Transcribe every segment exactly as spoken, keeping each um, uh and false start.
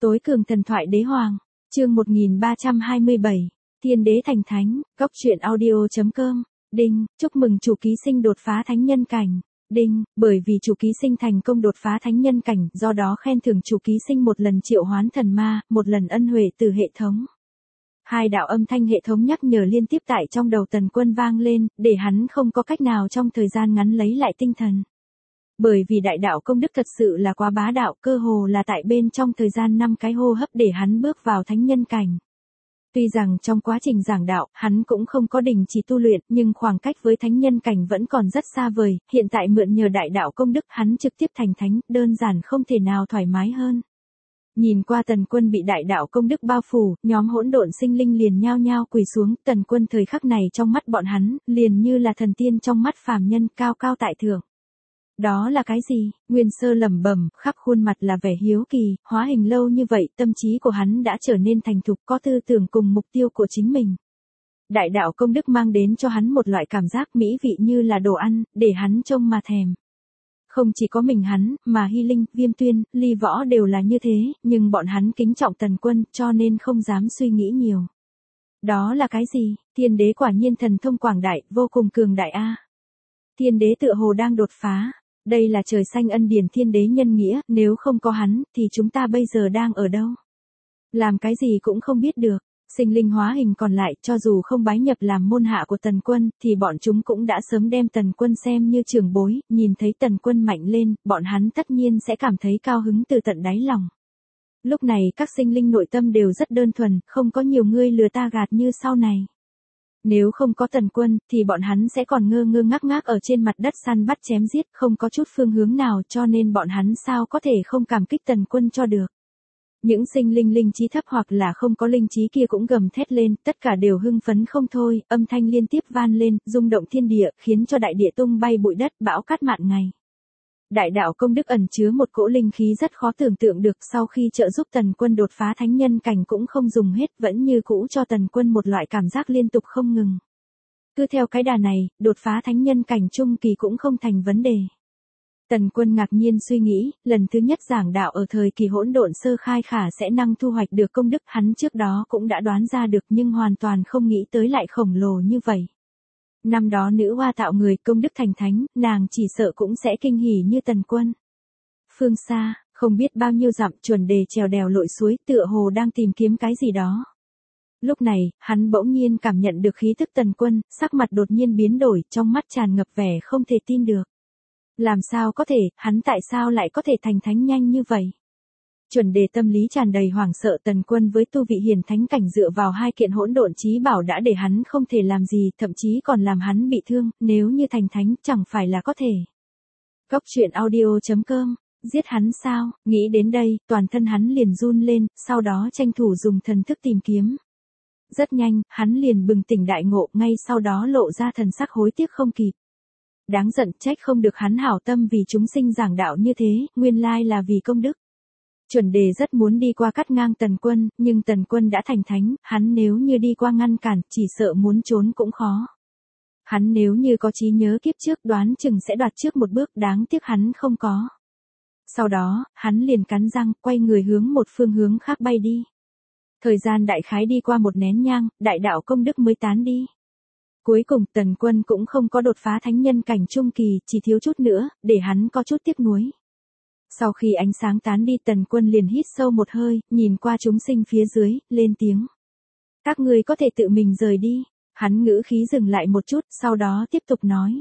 Tối cường thần thoại đế hoàng, chương một nghìn ba trăm hai mươi bảy, Thiên đế thành thánh, góc truyện audio.com, đinh, chúc mừng chủ ký sinh đột phá thánh nhân cảnh, đinh, bởi vì chủ ký sinh thành công đột phá thánh nhân cảnh, do đó khen thưởng chủ ký sinh một lần triệu hoán thần ma, một lần ân huệ từ hệ thống. Hai đạo âm thanh hệ thống nhắc nhở liên tiếp tại trong đầu Tần Quân vang lên, để hắn không có cách nào trong thời gian ngắn lấy lại tinh thần. Bởi vì đại đạo công đức thật sự là quá bá đạo, cơ hồ là tại bên trong thời gian năm cái hô hấp để hắn bước vào thánh nhân cảnh. Tuy rằng trong quá trình giảng đạo, hắn cũng không có đình chỉ tu luyện, nhưng khoảng cách với thánh nhân cảnh vẫn còn rất xa vời, hiện tại mượn nhờ đại đạo công đức hắn trực tiếp thành thánh, đơn giản không thể nào thoải mái hơn. Nhìn qua Tần Quân bị đại đạo công đức bao phủ, nhóm hỗn độn sinh linh liền nhao nhao quỳ xuống, Tần Quân thời khắc này trong mắt bọn hắn, liền như là thần tiên trong mắt phàm nhân, cao cao tại thượng. Đó là cái gì? Nguyên Sơ lẩm bẩm, khắp khuôn mặt là vẻ hiếu kỳ, hóa hình lâu như vậy, tâm trí của hắn đã trở nên thành thục, có tư tưởng cùng mục tiêu của chính mình. Đại đạo công đức mang đến cho hắn một loại cảm giác mỹ vị như là đồ ăn, để hắn trông mà thèm. Không chỉ có mình hắn, mà Hy Linh, Viêm Tuyên, Ly Võ đều là như thế, nhưng bọn hắn kính trọng Tần Quân, cho nên không dám suy nghĩ nhiều. Đó là cái gì? Thiên đế quả nhiên thần thông quảng đại, vô cùng cường đại a. Thiên đế tựa hồ đang đột phá. Đây là trời xanh ân điển thiên đế nhân nghĩa, nếu không có hắn, thì chúng ta bây giờ đang ở đâu? Làm cái gì cũng không biết được. Sinh linh hóa hình còn lại, cho dù không bái nhập làm môn hạ của Tần Quân, thì bọn chúng cũng đã sớm đem Tần Quân xem như trưởng bối, nhìn thấy Tần Quân mạnh lên, bọn hắn tất nhiên sẽ cảm thấy cao hứng từ tận đáy lòng. Lúc này các sinh linh nội tâm đều rất đơn thuần, không có nhiều người lừa ta gạt như sau này. Nếu không có Tần Quân, thì bọn hắn sẽ còn ngơ ngơ ngác ngác ở trên mặt đất săn bắt chém giết, không có chút phương hướng nào, cho nên bọn hắn sao có thể không cảm kích Tần Quân cho được. Những sinh linh linh trí thấp hoặc là không có linh trí kia cũng gầm thét lên, tất cả đều hưng phấn không thôi, âm thanh liên tiếp vang lên, rung động thiên địa, khiến cho đại địa tung bay bụi đất, bão cát mạn ngày. Đại đạo công đức ẩn chứa một cỗ linh khí rất khó tưởng tượng được, sau khi trợ giúp Tần Quân đột phá thánh nhân cảnh cũng không dùng hết, vẫn như cũ cho Tần Quân một loại cảm giác liên tục không ngừng. Cứ theo cái đà này, đột phá thánh nhân cảnh trung kỳ cũng không thành vấn đề. Tần Quân ngạc nhiên suy nghĩ, lần thứ nhất giảng đạo ở thời kỳ hỗn độn sơ khai khả sẽ năng thu hoạch được công đức, hắn trước đó cũng đã đoán ra được nhưng hoàn toàn không nghĩ tới lại khổng lồ như vậy. Năm đó nữ hoa tạo người công đức thành thánh, nàng chỉ sợ cũng sẽ kinh hỉ như Tần Quân. Phương xa, không biết bao nhiêu dặm chuẩn đề trèo đèo lội suối tựa hồ đang tìm kiếm cái gì đó. Lúc này, hắn bỗng nhiên cảm nhận được khí thức Tần Quân, sắc mặt đột nhiên biến đổi, trong mắt tràn ngập vẻ không thể tin được. Làm sao có thể, hắn tại sao lại có thể thành thánh nhanh như vậy? Chuẩn đề tâm lý tràn đầy hoảng sợ, Tần Quân với tu vị hiền thánh cảnh dựa vào hai kiện hỗn độn chí bảo đã để hắn không thể làm gì, thậm chí còn làm hắn bị thương, nếu như thành thánh chẳng phải là có thể. Góc truyện audio.com, giết hắn sao? Nghĩ đến đây, toàn thân hắn liền run lên, sau đó tranh thủ dùng thần thức tìm kiếm. Rất nhanh, hắn liền bừng tỉnh đại ngộ, ngay sau đó lộ ra thần sắc hối tiếc không kịp. Đáng giận, trách không được hắn hảo tâm vì chúng sinh giảng đạo như thế, nguyên lai là vì công đức. Chuẩn đề rất muốn đi qua cắt ngang Tần Quân, nhưng Tần Quân đã thành thánh, hắn nếu như đi qua ngăn cản, chỉ sợ muốn trốn cũng khó. Hắn nếu như có trí nhớ kiếp trước đoán chừng sẽ đoạt trước một bước, đáng tiếc hắn không có. Sau đó, hắn liền cắn răng, quay người hướng một phương hướng khác bay đi. Thời gian đại khái đi qua một nén nhang, đại đạo công đức mới tán đi. Cuối cùng Tần Quân cũng không có đột phá thánh nhân cảnh trung kỳ, chỉ thiếu chút nữa, để hắn có chút tiếc nuối. Sau khi ánh sáng tán đi Tần Quân liền hít sâu một hơi, nhìn qua chúng sinh phía dưới, lên tiếng. Các ngươi có thể tự mình rời đi. Hắn ngữ khí dừng lại một chút, sau đó tiếp tục nói.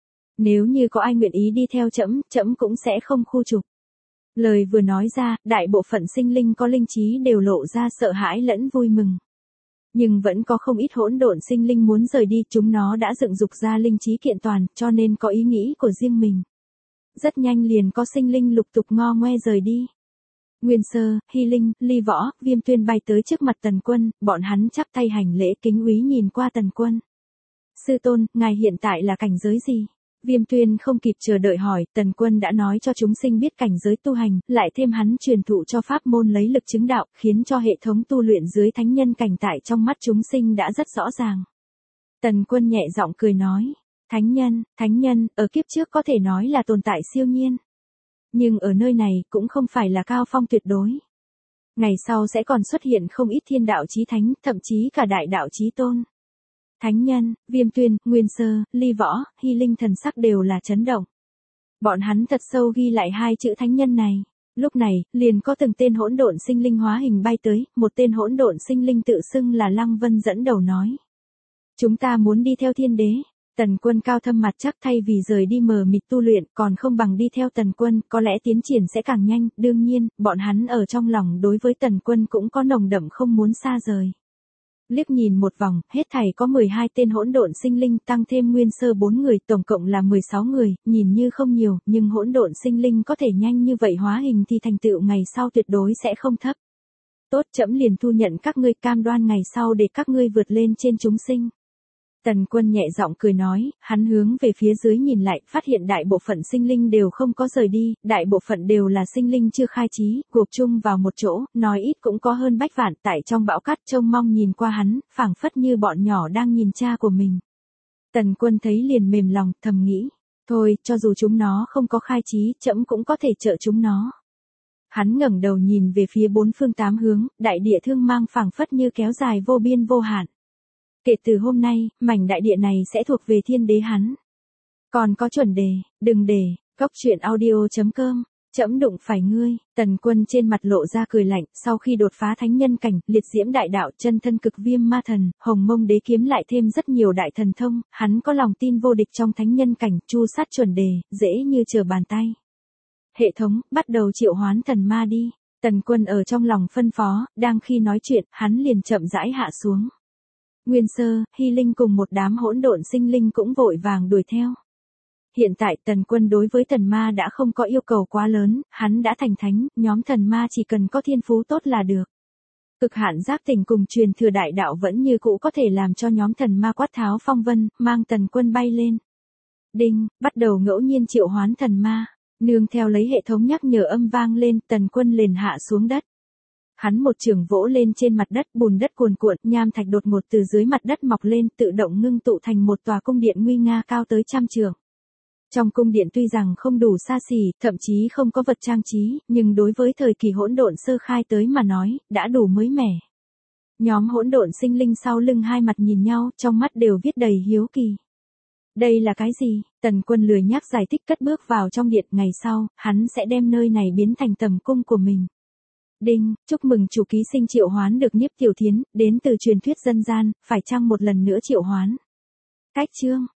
Nếu như có ai nguyện ý đi theo trẫm, trẫm cũng sẽ không khu trục. Lời vừa nói ra, đại bộ phận sinh linh có linh trí đều lộ ra sợ hãi lẫn vui mừng. Nhưng vẫn có không ít hỗn độn sinh linh muốn rời đi, chúng nó đã dựng dục ra linh trí kiện toàn, cho nên có ý nghĩ của riêng mình. Rất nhanh liền có sinh linh lục tục ngo ngoe rời đi. Nguyên Sơ, Hy Linh, Ly Võ, Viêm Tuyên bay tới trước mặt Tần Quân, bọn hắn chắp tay hành lễ kính úy nhìn qua Tần Quân. Sư tôn, ngài hiện tại là cảnh giới gì? Viêm Tuyên không kịp chờ đợi hỏi, Tần Quân đã nói cho chúng sinh biết cảnh giới tu hành, lại thêm hắn truyền thụ cho pháp môn lấy lực chứng đạo, khiến cho hệ thống tu luyện dưới thánh nhân cảnh tại trong mắt chúng sinh đã rất rõ ràng. Tần Quân nhẹ giọng cười nói, thánh nhân, thánh nhân, ở kiếp trước có thể nói là tồn tại siêu nhiên. Nhưng ở nơi này cũng không phải là cao phong tuyệt đối. Ngày sau sẽ còn xuất hiện không ít thiên đạo chí thánh, thậm chí cả đại đạo chí tôn. Thánh nhân, Viêm Tuyên, Nguyên Sơ, Ly Võ, Hy Linh thần sắc đều là chấn động. Bọn hắn thật sâu ghi lại hai chữ thánh nhân này. Lúc này, liền có từng tên hỗn độn sinh linh hóa hình bay tới, một tên hỗn độn sinh linh tự xưng là Lăng Vân dẫn đầu nói. Chúng ta muốn đi theo thiên đế. Tần Quân cao thâm mặt chắc thay vì rời đi mờ mịt tu luyện, còn không bằng đi theo Tần Quân, có lẽ tiến triển sẽ càng nhanh, đương nhiên, bọn hắn ở trong lòng đối với Tần Quân cũng có nồng đậm không muốn xa rời. Liếc nhìn một vòng, hết thảy có mười hai tên hỗn độn sinh linh tăng thêm Nguyên Sơ bốn người, tổng cộng là mười sáu người, nhìn như không nhiều, nhưng hỗn độn sinh linh có thể nhanh như vậy hóa hình thì thành tựu ngày sau tuyệt đối sẽ không thấp. Tốt, trẫm liền thu nhận các ngươi, cam đoan ngày sau để các ngươi vượt lên trên chúng sinh. Tần Quân nhẹ giọng cười nói, hắn hướng về phía dưới nhìn lại, phát hiện đại bộ phận sinh linh đều không có rời đi, đại bộ phận đều là sinh linh chưa khai trí, gộp chung vào một chỗ, nói ít cũng có hơn bách vạn, tại trong bão cát trông mong nhìn qua hắn, phảng phất như bọn nhỏ đang nhìn cha của mình. Tần Quân thấy liền mềm lòng, thầm nghĩ, thôi, cho dù chúng nó không có khai trí, trẫm cũng có thể trợ chúng nó. Hắn ngẩng đầu nhìn về phía bốn phương tám hướng, đại địa thương mang phảng phất như kéo dài vô biên vô hạn. Kể từ hôm nay, mảnh đại địa này sẽ thuộc về thiên đế hắn. Còn có chuẩn đề, đừng để, góc truyện audio chấm com, trẫm đụng phải ngươi. Tần Quân trên mặt lộ ra cười lạnh, sau khi đột phá thánh nhân cảnh, liệt diễm đại đạo, chân thân cực viêm ma thần, hồng mông đế kiếm lại thêm rất nhiều đại thần thông, hắn có lòng tin vô địch trong thánh nhân cảnh, chu sát chuẩn đề, dễ như trở bàn tay. Hệ thống, bắt đầu triệu hoán thần ma đi. Tần Quân ở trong lòng phân phó, đang khi nói chuyện, hắn liền chậm rãi hạ xuống. Nguyên Sơ, Hy Linh cùng một đám hỗn độn sinh linh cũng vội vàng đuổi theo. Hiện tại Tần Quân đối với thần ma đã không có yêu cầu quá lớn, hắn đã thành thánh, nhóm thần ma chỉ cần có thiên phú tốt là được. Cực hạn giác tỉnh cùng truyền thừa đại đạo vẫn như cũ có thể làm cho nhóm thần ma quát tháo phong vân, mang Tần Quân bay lên. Đinh, bắt đầu ngẫu nhiên triệu hoán thần ma, nương theo lấy hệ thống nhắc nhở âm vang lên, Tần Quân liền hạ xuống đất. Hắn một trường vỗ lên trên mặt đất, bùn đất cuồn cuộn, nham thạch đột ngột từ dưới mặt đất mọc lên, tự động ngưng tụ thành một tòa cung điện nguy nga cao tới trăm trượng. Trong cung điện tuy rằng không đủ xa xỉ, thậm chí không có vật trang trí, nhưng đối với thời kỳ hỗn độn sơ khai tới mà nói, đã đủ mới mẻ. Nhóm hỗn độn sinh linh sau lưng hai mặt nhìn nhau, trong mắt đều viết đầy hiếu kỳ. Đây là cái gì? Tần Quân lười nhác giải thích, cất bước vào trong điện, ngày sau, hắn sẽ đem nơi này biến thành tầm cung của mình. Đinh, chúc mừng chủ ký sinh triệu hoán được Nhiếp Tiểu Thiến, đến từ truyền thuyết dân gian, phải chăng một lần nữa triệu hoán? Cách chương